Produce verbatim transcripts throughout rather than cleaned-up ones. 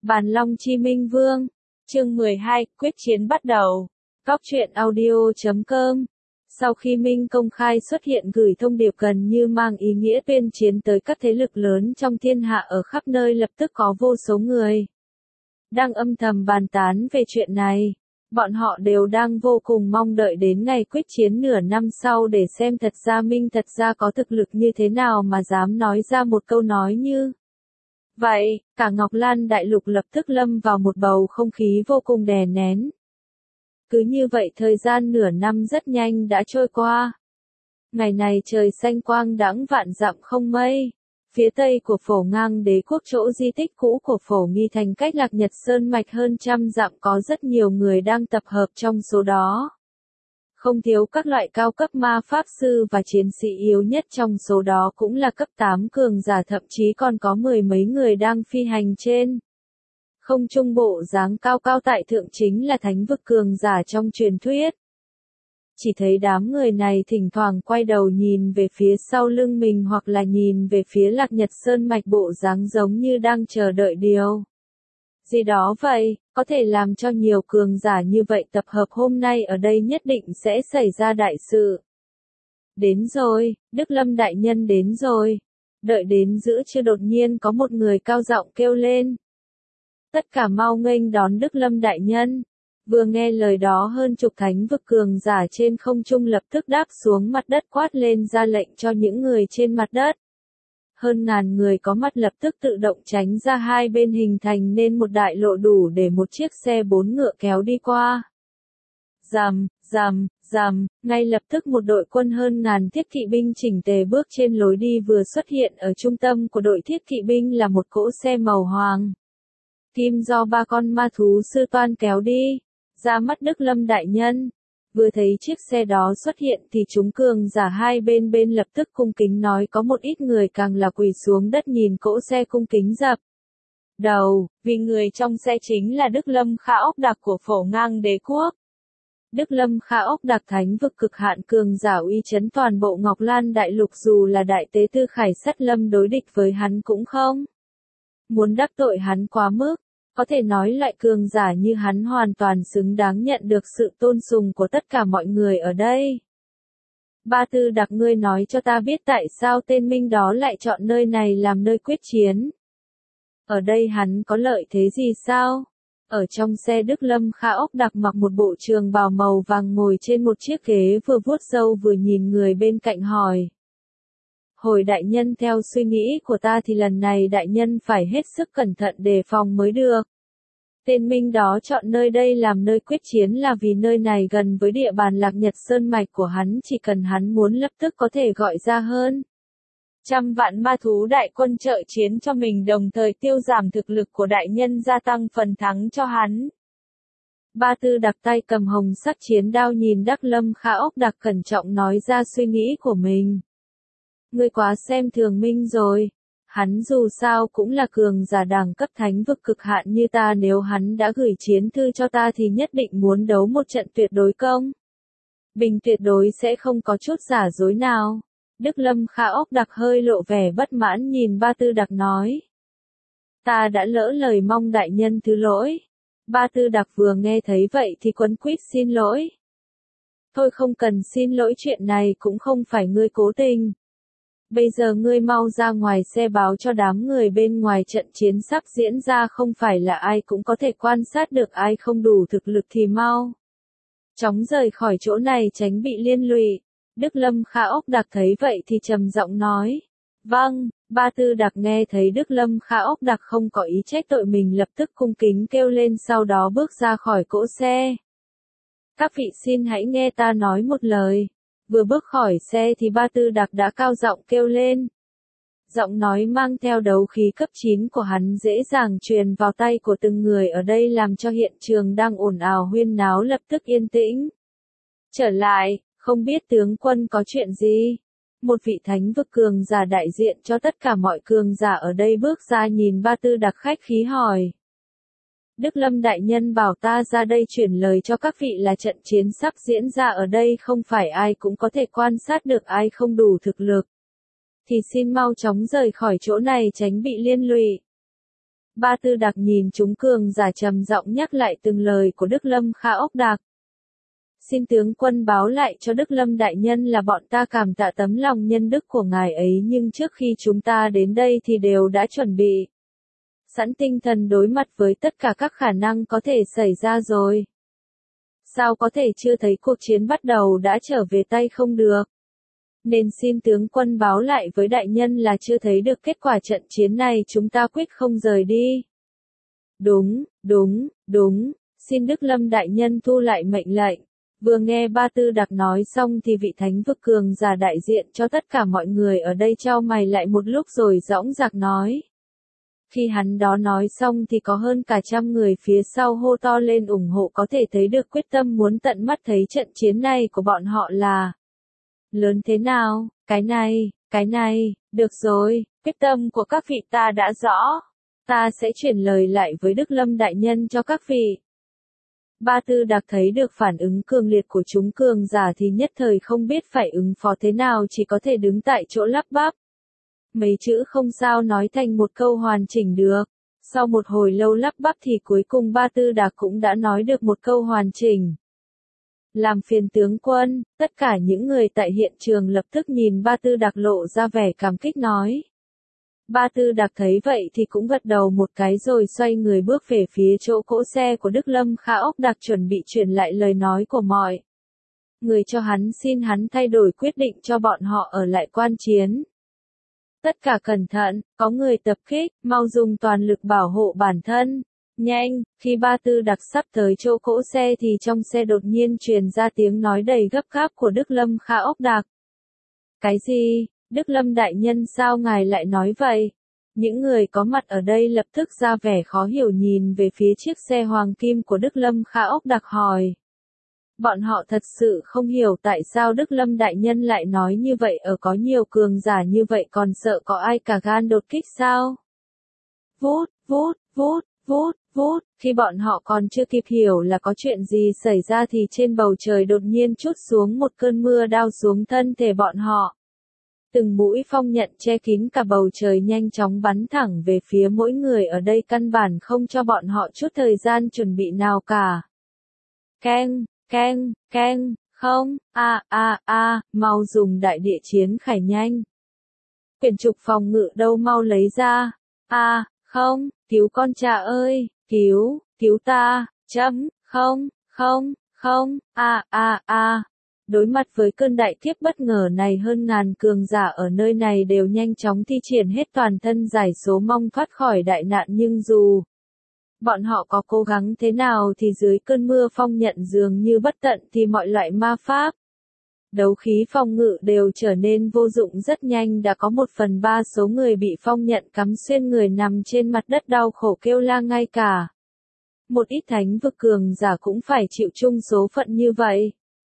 Bàn Long Chi Minh Vương, chương mười hai, quyết chiến bắt đầu. Góc truyện audio chấm com. Sau khi Minh công khai xuất hiện gửi thông điệp gần như mang ý nghĩa tuyên chiến tới các thế lực lớn trong thiên hạ ở khắp nơi, lập tức có vô số người đang âm thầm bàn tán về chuyện này. Bọn họ đều đang vô cùng mong đợi đến ngày quyết chiến nửa năm sau để xem thật ra Minh thật ra có thực lực như thế nào mà dám nói ra một câu nói như vậy. Cả Ngọc Lan Đại Lục lập tức lâm vào một bầu không khí vô cùng đè nén. Cứ như vậy thời gian nửa năm rất nhanh đã trôi qua. Ngày này trời xanh quang đãng vạn dặm không mây. Phía tây của Phổ Ngang Đế quốc, chỗ di tích cũ của Phổ Nghi Thành cách Lạc Nhật Sơn Mạch hơn trăm dặm, có rất nhiều người đang tập hợp, trong số đó không thiếu các loại cao cấp ma pháp sư và chiến sĩ, yếu nhất trong số đó cũng là cấp tám cường giả, thậm chí còn có mười mấy người đang phi hành trên không trung, bộ dáng cao cao tại thượng chính là thánh vực cường giả trong truyền thuyết. Chỉ thấy đám người này thỉnh thoảng quay đầu nhìn về phía sau lưng mình hoặc là nhìn về phía Lạc Nhật Sơn Mạch, bộ dáng giống như đang chờ đợi điều gì đó vậy. Có thể làm cho nhiều cường giả như vậy tập hợp hôm nay ở đây, nhất định sẽ xảy ra đại sự. Đến rồi, Đức Lâm đại nhân đến rồi. Đợi đến giữa trưa đột nhiên có một người cao giọng kêu lên: tất cả mau nghênh đón Đức Lâm đại nhân. Vừa nghe lời đó, hơn chục thánh vực cường giả trên không trung lập tức đáp xuống mặt đất, quát lên ra lệnh cho những người trên mặt đất. Hơn ngàn người có mặt lập tức tự động tránh ra hai bên, hình thành nên một đại lộ đủ để một chiếc xe bốn ngựa kéo đi qua. Rầm, rầm, rầm, ngay lập tức một đội quân hơn ngàn thiết kỵ binh chỉnh tề bước trên lối đi, vừa xuất hiện ở trung tâm của đội thiết kỵ binh là một cỗ xe màu hoàng kim do ba con ma thú sư toan kéo đi. Ra mắt Đức Lâm đại nhân. Vừa thấy chiếc xe đó xuất hiện thì chúng cường giả hai bên bên lập tức cung kính nói, có một ít người càng là quỳ xuống đất nhìn cỗ xe cung kính dập đầu, vì người trong xe chính là Đức Lâm Khả Ốc Đặc của Phổ Ngang Đế quốc. Đức Lâm Khả Ốc Đặc, thánh vực cực hạn cường giả uy chấn toàn bộ Ngọc Lan Đại Lục, dù là đại tế tư Khải Sắt Lâm đối địch với hắn cũng không muốn đắc tội hắn quá mức. Có thể nói loại cường giả như hắn hoàn toàn xứng đáng nhận được sự tôn sùng của tất cả mọi người ở đây. Ba Tư Đặc, ngươi nói cho ta biết tại sao tên Minh đó lại chọn nơi này làm nơi quyết chiến. Ở đây hắn có lợi thế gì sao? Ở trong xe, Đức Lâm Khả Ốc Đặc mặc một bộ trường bào màu vàng, ngồi trên một chiếc ghế, vừa vuốt râu vừa nhìn người bên cạnh hỏi. Hồi đại nhân, theo suy nghĩ của ta thì lần này đại nhân phải hết sức cẩn thận đề phòng mới được. Tên Minh đó chọn nơi đây làm nơi quyết chiến là vì nơi này gần với địa bàn Lạc Nhật Sơn Mạch của hắn, chỉ cần hắn muốn lập tức có thể gọi ra hơn trăm vạn ma thú đại quân trợ chiến cho mình, đồng thời tiêu giảm thực lực của đại nhân, gia tăng phần thắng cho hắn. Ba Tư Đặc tay cầm hồng sắc chiến đao nhìn Đức Lâm Khả Ốc Đặc, cẩn trọng nói ra suy nghĩ của mình. Ngươi quá xem thường Minh rồi. Hắn dù sao cũng là cường giả đẳng cấp thánh vực cực hạn như ta, nếu hắn đã gửi chiến thư cho ta thì nhất định muốn đấu một trận tuyệt đối công bình, tuyệt đối sẽ không có chút giả dối nào. Đức Lâm Khả Ốc Đặc hơi lộ vẻ bất mãn nhìn Ba Tư Đặc nói. Ta đã lỡ lời, mong đại nhân thứ lỗi. Ba Tư Đặc vừa nghe thấy vậy thì quấn quýt xin lỗi. Thôi không cần xin lỗi, chuyện này cũng không phải ngươi cố tình. Bây giờ ngươi mau ra ngoài xe báo cho đám người bên ngoài, trận chiến sắp diễn ra không phải là ai cũng có thể quan sát được, ai không đủ thực lực thì mau chóng rời khỏi chỗ này tránh bị liên lụy. Đức Lâm Khả Ốc Đặc thấy vậy thì trầm giọng nói. Vâng. Ba Tư Đặc nghe thấy Đức Lâm Khả Ốc Đặc không có ý trách tội mình, lập tức cung kính kêu lên, sau đó bước ra khỏi cỗ xe. Các vị xin hãy nghe ta nói một lời. Vừa bước khỏi xe thì Ba Tư Đặc đã cao giọng kêu lên. Giọng nói mang theo đấu khí cấp chín của hắn dễ dàng truyền vào tay của từng người ở đây, làm cho hiện trường đang ồn ào huyên náo lập tức yên tĩnh trở lại. Không biết tướng quân có chuyện gì? Một vị thánh vực cường giả đại diện cho tất cả mọi cường giả ở đây bước ra, nhìn Ba Tư Đặc khách khí hỏi. Đức Lâm đại nhân bảo ta ra đây chuyển lời cho các vị là trận chiến sắp diễn ra ở đây không phải ai cũng có thể quan sát được, ai không đủ thực lực thì xin mau chóng rời khỏi chỗ này tránh bị liên lụy. Ba Tư Đặc nhìn chúng cường giả trầm giọng nhắc lại từng lời của Đức Lâm Kha Ốc Đạc. Xin tướng quân báo lại cho Đức Lâm đại nhân là bọn ta cảm tạ tấm lòng nhân đức của ngài ấy, nhưng trước khi chúng ta đến đây thì đều đã chuẩn bị sẵn tinh thần đối mặt với tất cả các khả năng có thể xảy ra rồi. Sao có thể chưa thấy cuộc chiến bắt đầu đã trở về tay không được? Nên xin tướng quân báo lại với đại nhân là chưa thấy được kết quả trận chiến này, chúng ta quyết không rời đi. Đúng, đúng, đúng, xin Đức Lâm đại nhân thu lại mệnh lệnh. Vừa nghe Ba Tư Đặc nói xong thì vị thánh vực cường giả đại diện cho tất cả mọi người ở đây chau mày lại một lúc rồi dõng dạc nói. Khi hắn đó nói xong thì có hơn cả trăm người phía sau hô to lên ủng hộ, có thể thấy được quyết tâm muốn tận mắt thấy trận chiến này của bọn họ là lớn thế nào. Cái này, cái này, được rồi, quyết tâm của các vị ta đã rõ. Ta sẽ chuyển lời lại với Đức Lâm đại nhân cho các vị. Ba Tư Đặc thấy được phản ứng cường liệt của chúng cường giả thì nhất thời không biết phải ứng phó thế nào, chỉ có thể đứng tại chỗ lắp bắp. Mấy chữ không sao nói thành một câu hoàn chỉnh được. Sau một hồi lâu lắp bắp thì cuối cùng Ba Tư Đặc cũng đã nói được một câu hoàn chỉnh. Làm phiền tướng quân, tất cả những người tại hiện trường lập tức nhìn Ba Tư Đặc lộ ra vẻ cảm kích nói. Ba Tư Đặc thấy vậy thì cũng gật đầu một cái rồi xoay người bước về phía chỗ cỗ xe của Đức Lâm Kha Ốc Đạc, chuẩn bị truyền lại lời nói của mọi người cho hắn, xin hắn thay đổi quyết định cho bọn họ ở lại quan chiến. Tất cả cẩn thận, có người tập kích, mau dùng toàn lực bảo hộ bản thân. Nhanh, khi Ba Tư Đặc sắp tới chỗ cỗ xe thì trong xe đột nhiên truyền ra tiếng nói đầy gấp gáp của Đức Lâm Kha Ốc Đạc. Cái gì? Đức Lâm đại nhân, sao ngài lại nói vậy? Những người có mặt ở đây lập tức ra vẻ khó hiểu nhìn về phía chiếc xe hoàng kim của Đức Lâm Kha Ốc Đạc hỏi. Bọn họ thật sự không hiểu tại sao Đức Lâm đại nhân lại nói như vậy, ở có nhiều cường giả như vậy còn sợ có ai cả gan đột kích sao? Vút, vút, vút, vút, vút, khi bọn họ còn chưa kịp hiểu là có chuyện gì xảy ra thì trên bầu trời đột nhiên trút xuống một cơn mưa đao xuống thân thể bọn họ. Từng mũi phong nhận che kín cả bầu trời nhanh chóng bắn thẳng về phía mỗi người ở đây, căn bản không cho bọn họ chút thời gian chuẩn bị nào cả. Keng, keng, keng, không, a a a, mau dùng đại địa chiến khải nhanh. Quyển trục phòng ngự đâu, mau lấy ra. A, không, cứu con cha ơi, cứu, cứu ta, chấm, không, không, không, a a a. Đối mặt với cơn đại kiếp bất ngờ này, hơn ngàn cường giả ở nơi này đều nhanh chóng thi triển hết toàn thân giải số mong thoát khỏi đại nạn, nhưng dù bọn họ có cố gắng thế nào thì dưới cơn mưa phong nhận dường như bất tận thì mọi loại ma pháp, đấu khí phòng ngự đều trở nên vô dụng. Rất nhanh đã có một phần ba số người bị phong nhận cắm xuyên người nằm trên mặt đất đau khổ kêu la, ngay cả một ít thánh vực cường giả cũng phải chịu chung số phận như vậy.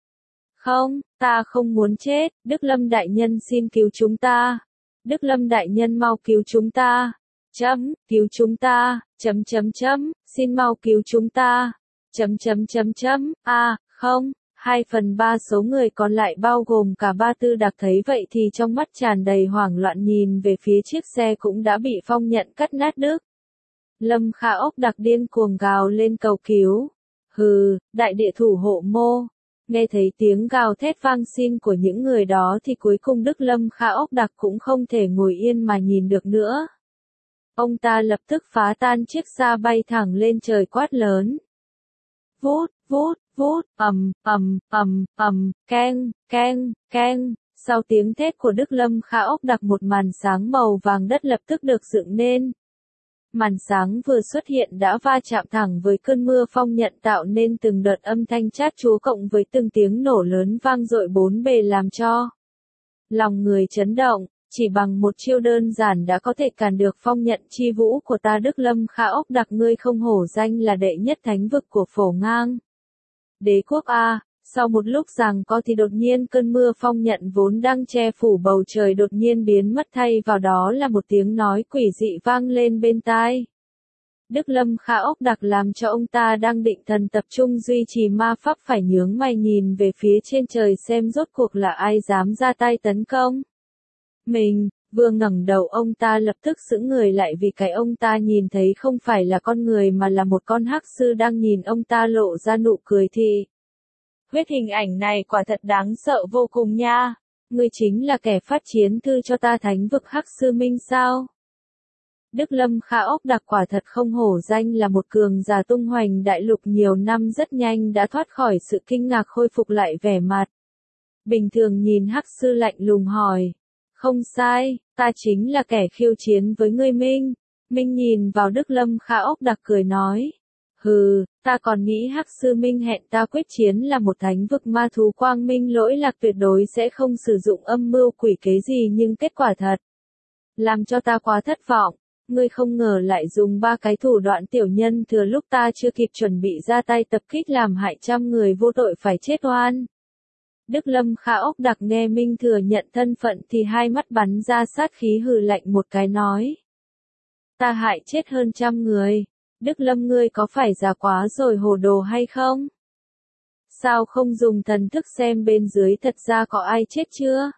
Không, ta không muốn chết, Đức Lâm đại nhân xin cứu chúng ta. Đức Lâm đại nhân mau cứu chúng ta. Chấm, cứu chúng ta, chấm chấm chấm, xin mau cứu chúng ta. Chấm chấm chấm chấm, a, à, không, hai phần ba số người còn lại bao gồm cả Ba Tư Đặc thấy vậy thì trong mắt tràn đầy hoảng loạn nhìn về phía chiếc xe cũng đã bị phong nhận cắt nát đứt. Lâm Kha Ốc Đặc điên cuồng gào lên cầu cứu. Hừ, đại địa thủ hộ mô. Nghe thấy tiếng gào thét vang xin của những người đó thì cuối cùng Đức Lâm Kha Ốc Đặc cũng không thể ngồi yên mà nhìn được nữa. Ông ta lập tức phá tan chiếc xa bay thẳng lên trời quát lớn. Vút, vút, vút, ầm, ầm, ầm, ầm, keng, keng, keng. Sau tiếng thét của Đức Lâm Kha Ốc Đặc, một màn sáng màu vàng đất lập tức được dựng nên. Màn sáng vừa xuất hiện đã va chạm thẳng với cơn mưa phong nhận, tạo nên từng đợt âm thanh chát chúa cộng với từng tiếng nổ lớn vang dội bốn bề, làm cho lòng người chấn động. Chỉ bằng một chiêu đơn giản đã có thể cản được phong nhận chi vũ của ta. Đức Lâm Kha Ốc Đặc, ngươi không hổ danh là đệ nhất thánh vực của Phổ Ngang đế quốc a. Sau một lúc giằng co thì đột nhiên cơn mưa phong nhận vốn đang che phủ bầu trời đột nhiên biến mất, thay vào đó là một tiếng nói quỷ dị vang lên bên tai Đức Lâm Kha Ốc Đặc, làm cho ông ta đang định thần tập trung duy trì ma pháp phải nhướng mày nhìn về phía trên trời xem rốt cuộc là ai dám ra tay tấn công mình. Vừa ngẩng đầu ông ta lập tức sững người lại vì cái ông ta nhìn thấy không phải là con người mà là một con hắc sư đang nhìn ông ta lộ ra nụ cười thị. Huyết hình ảnh này quả thật đáng sợ vô cùng nha. Ngươi chính là kẻ phát chiến thư cho ta thánh vực hắc sư minh sao? Đức Lâm Kha ốc đặc quả thật không hổ danh là một cường giả tung hoành đại lục nhiều năm, rất nhanh đã thoát khỏi sự kinh ngạc, khôi phục lại vẻ mặt bình thường, nhìn hắc sư lạnh lùng hỏi. Không sai, ta chính là kẻ khiêu chiến với ngươi Minh. Minh nhìn vào Đức Lâm Kha ốc đặc cười nói. Hừ, ta còn nghĩ hắc sư Minh hẹn ta quyết chiến là một thánh vực ma thú quang minh lỗi lạc, tuyệt đối sẽ không sử dụng âm mưu quỷ kế gì, nhưng kết quả thật làm cho ta quá thất vọng. Ngươi không ngờ lại dùng ba cái thủ đoạn tiểu nhân thừa lúc ta chưa kịp chuẩn bị ra tay tập kích, làm hại trăm người vô tội phải chết oan. Đức Lâm Kha ốc đặc nghe Minh thừa nhận thân phận thì hai mắt bắn ra sát khí, hừ lạnh một cái nói. Ta hại chết hơn trăm người. Đức Lâm, ngươi có phải già quá rồi hồ đồ hay không? Sao không dùng thần thức xem bên dưới thật ra có ai chết chưa?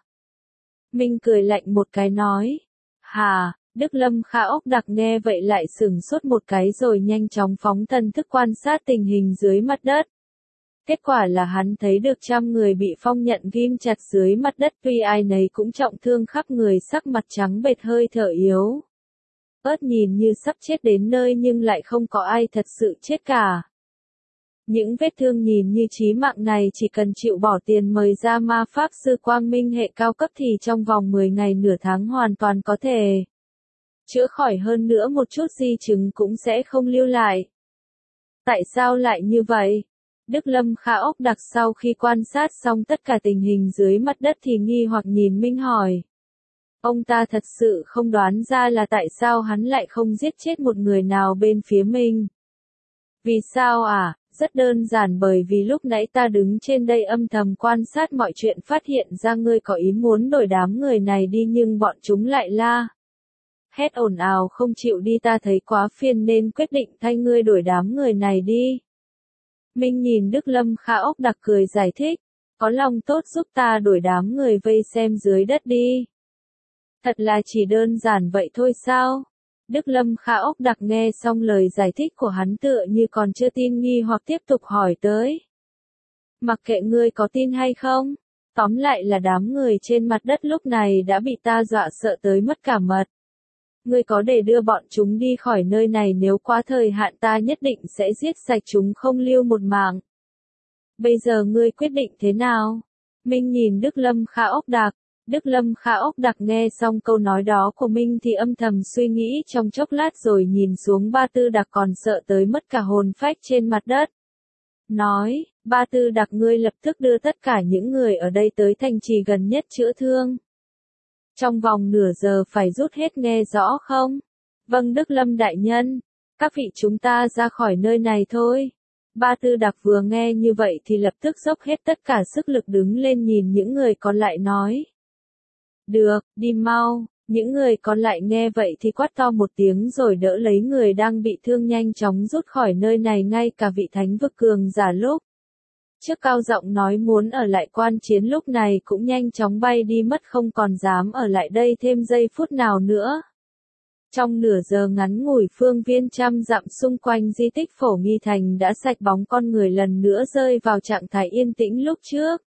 Minh cười lạnh một cái nói. Hà, Đức Lâm Kha ốc đặc nghe vậy lại sửng sốt một cái rồi nhanh chóng phóng thần thức quan sát tình hình dưới mặt đất. Kết quả là hắn thấy được trăm người bị phong nhận ghim chặt dưới mặt đất, tuy ai nấy cũng trọng thương khắp người, sắc mặt trắng bệch, hơi thở yếu ớt, nhìn như sắp chết đến nơi nhưng lại không có ai thật sự chết cả. Những vết thương nhìn như chí mạng này chỉ cần chịu bỏ tiền mời ra ma pháp sư quang minh hệ cao cấp thì trong vòng mười ngày nửa tháng hoàn toàn có thể chữa khỏi, hơn nữa một chút di chứng cũng sẽ không lưu lại. Tại sao lại như vậy? Đức Lâm Kha ốc đặc sau khi quan sát xong tất cả tình hình dưới mặt đất thì nghi hoặc nhìn Minh hỏi. Ông ta thật sự không đoán ra là tại sao hắn lại không giết chết một người nào bên phía mình. Vì sao à? Rất đơn giản, bởi vì lúc nãy ta đứng trên đây âm thầm quan sát mọi chuyện, phát hiện ra ngươi có ý muốn đổi đám người này đi nhưng bọn chúng lại la hét ồn ào không chịu đi, ta thấy quá phiền nên quyết định thay ngươi đổi đám người này đi. Minh nhìn Đức Lâm Kha ốc đặc cười giải thích. Có lòng tốt giúp ta đổi đám người vây xem dưới đất đi. Thật là chỉ đơn giản vậy thôi sao? Đức Lâm Kha ốc đặc nghe xong lời giải thích của hắn tựa như còn chưa tin, nghi hoặc tiếp tục hỏi tới. Mặc kệ ngươi có tin hay không, tóm lại là đám người trên mặt đất lúc này đã bị ta dọa sợ tới mất cả mật. Ngươi có để đưa bọn chúng đi khỏi nơi này, nếu quá thời hạn ta nhất định sẽ giết sạch chúng không lưu một mạng. Bây giờ ngươi quyết định thế nào? Minh nhìn Đức Lâm Kha ốc đặc. Đức Lâm Kha ốc đặc nghe xong câu nói đó của Minh thì âm thầm suy nghĩ trong chốc lát rồi nhìn xuống Ba Tư Đặc còn sợ tới mất cả hồn phách trên mặt đất. Nói, Ba Tư Đặc, ngươi lập tức đưa tất cả những người ở đây tới thành trì gần nhất chữa thương. Trong vòng nửa giờ phải rút hết, nghe rõ không? Vâng Đức Lâm đại nhân. Các vị, chúng ta ra khỏi nơi này thôi. Ba Tư Đặc vừa nghe như vậy thì lập tức dốc hết tất cả sức lực đứng lên nhìn những người còn lại nói. Được, đi mau. Những người còn lại nghe vậy thì quát to một tiếng rồi đỡ lấy người đang bị thương nhanh chóng rút khỏi nơi này, ngay cả vị thánh vực cường giả lúc trước cao giọng nói muốn ở lại quan chiến lúc này cũng nhanh chóng bay đi mất, không còn dám ở lại đây thêm giây phút nào nữa. Trong nửa giờ ngắn ngủi, phương viên trăm dặm xung quanh di tích Phổ Nghi Thành đã sạch bóng, con người lần nữa rơi vào trạng thái yên tĩnh lúc trước.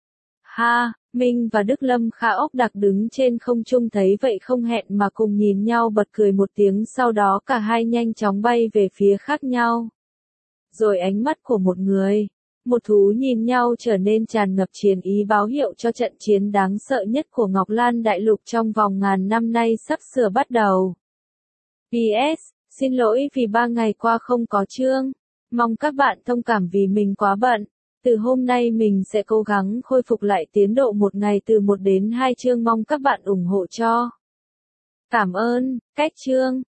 Ha, Minh và Đức Lâm Kha ốc đặc đứng trên không trung thấy vậy không hẹn mà cùng nhìn nhau bật cười một tiếng, sau đó cả hai nhanh chóng bay về phía khác nhau. Rồi ánh mắt của một người, một thú nhìn nhau trở nên tràn ngập chiến ý, báo hiệu cho trận chiến đáng sợ nhất của Ngọc Lan Đại Lục trong vòng ngàn năm nay sắp sửa bắt đầu. pê ét, xin lỗi vì ba ngày qua không có chương. Mong các bạn thông cảm vì mình quá bận. Từ hôm nay mình sẽ cố gắng khôi phục lại tiến độ một ngày từ một đến hai chương, mong các bạn ủng hộ cho. Cảm ơn, cách chương.